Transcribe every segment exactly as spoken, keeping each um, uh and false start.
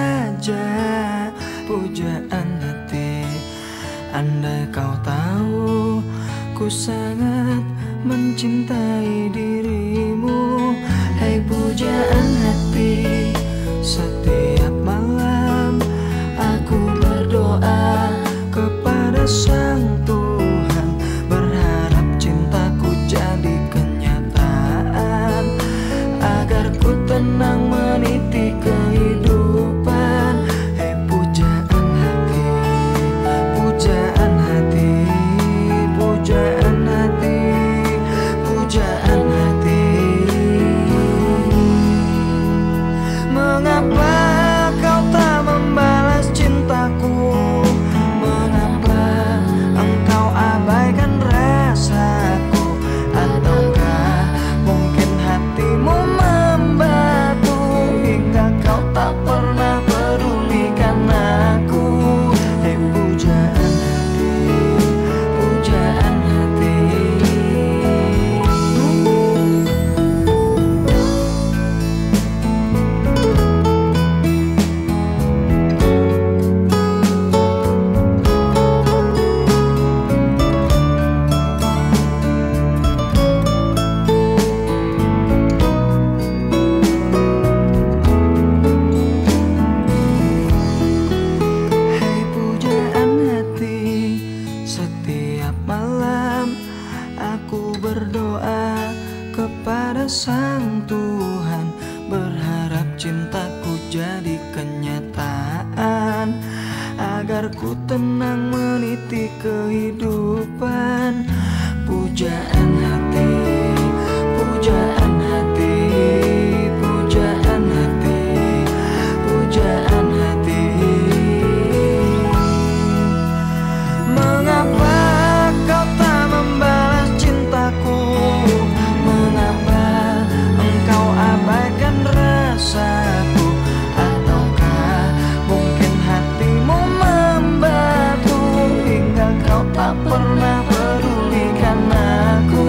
saja pujaan hati. Andai kau tahu ku sangat mencintai dirimu. Hai pujaan hati, setiap malam aku berdoa kepada Sang Tuhan, berharap cintaku jadi kenyataan, agar ku tenang meniti kehidupan. Hei pujaan hati, pujaan hati, pujaan hati, pujaan hati. Mengapa kau tak membalas cintaku? Mengapa engkau abaikan rasaku? Ataukah mungkin hatimu membatu hingga kau tak pernah pedulikan aku? Hei pujaan hati, pujaan hati. Hai pujaan hati, setiap malam aku berdoa kepada Sang Tuhan, berharap cintaku jadi kenyataan, agar ku tenang meniti kehidupan. Pujaan hati, pujaan hati, pujaan hati, pujaan hati. Mengapa kau tak membalas cintaku? Mengapa engkau abaikan rasaku? Ataukah mungkin hatimu membatu hingga kau tak pernah pedulikan aku?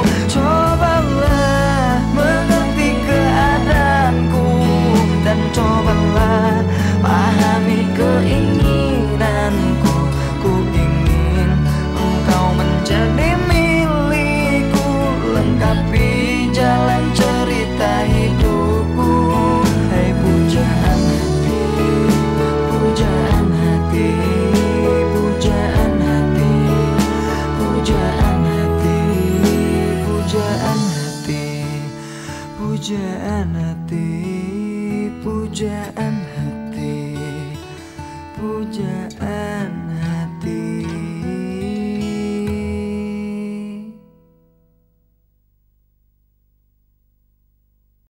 Cobalah mengerti keadaanku, dan cobalah pahami keinginanku. Ku ingin engkau menjadi milikku, lengkapi jalan cerita hidupku. Hai pujaan hati, pujaan hati, pujaan hati, pujaan hati, pujaan hati, pujaan hati, pujaan hati, pujaan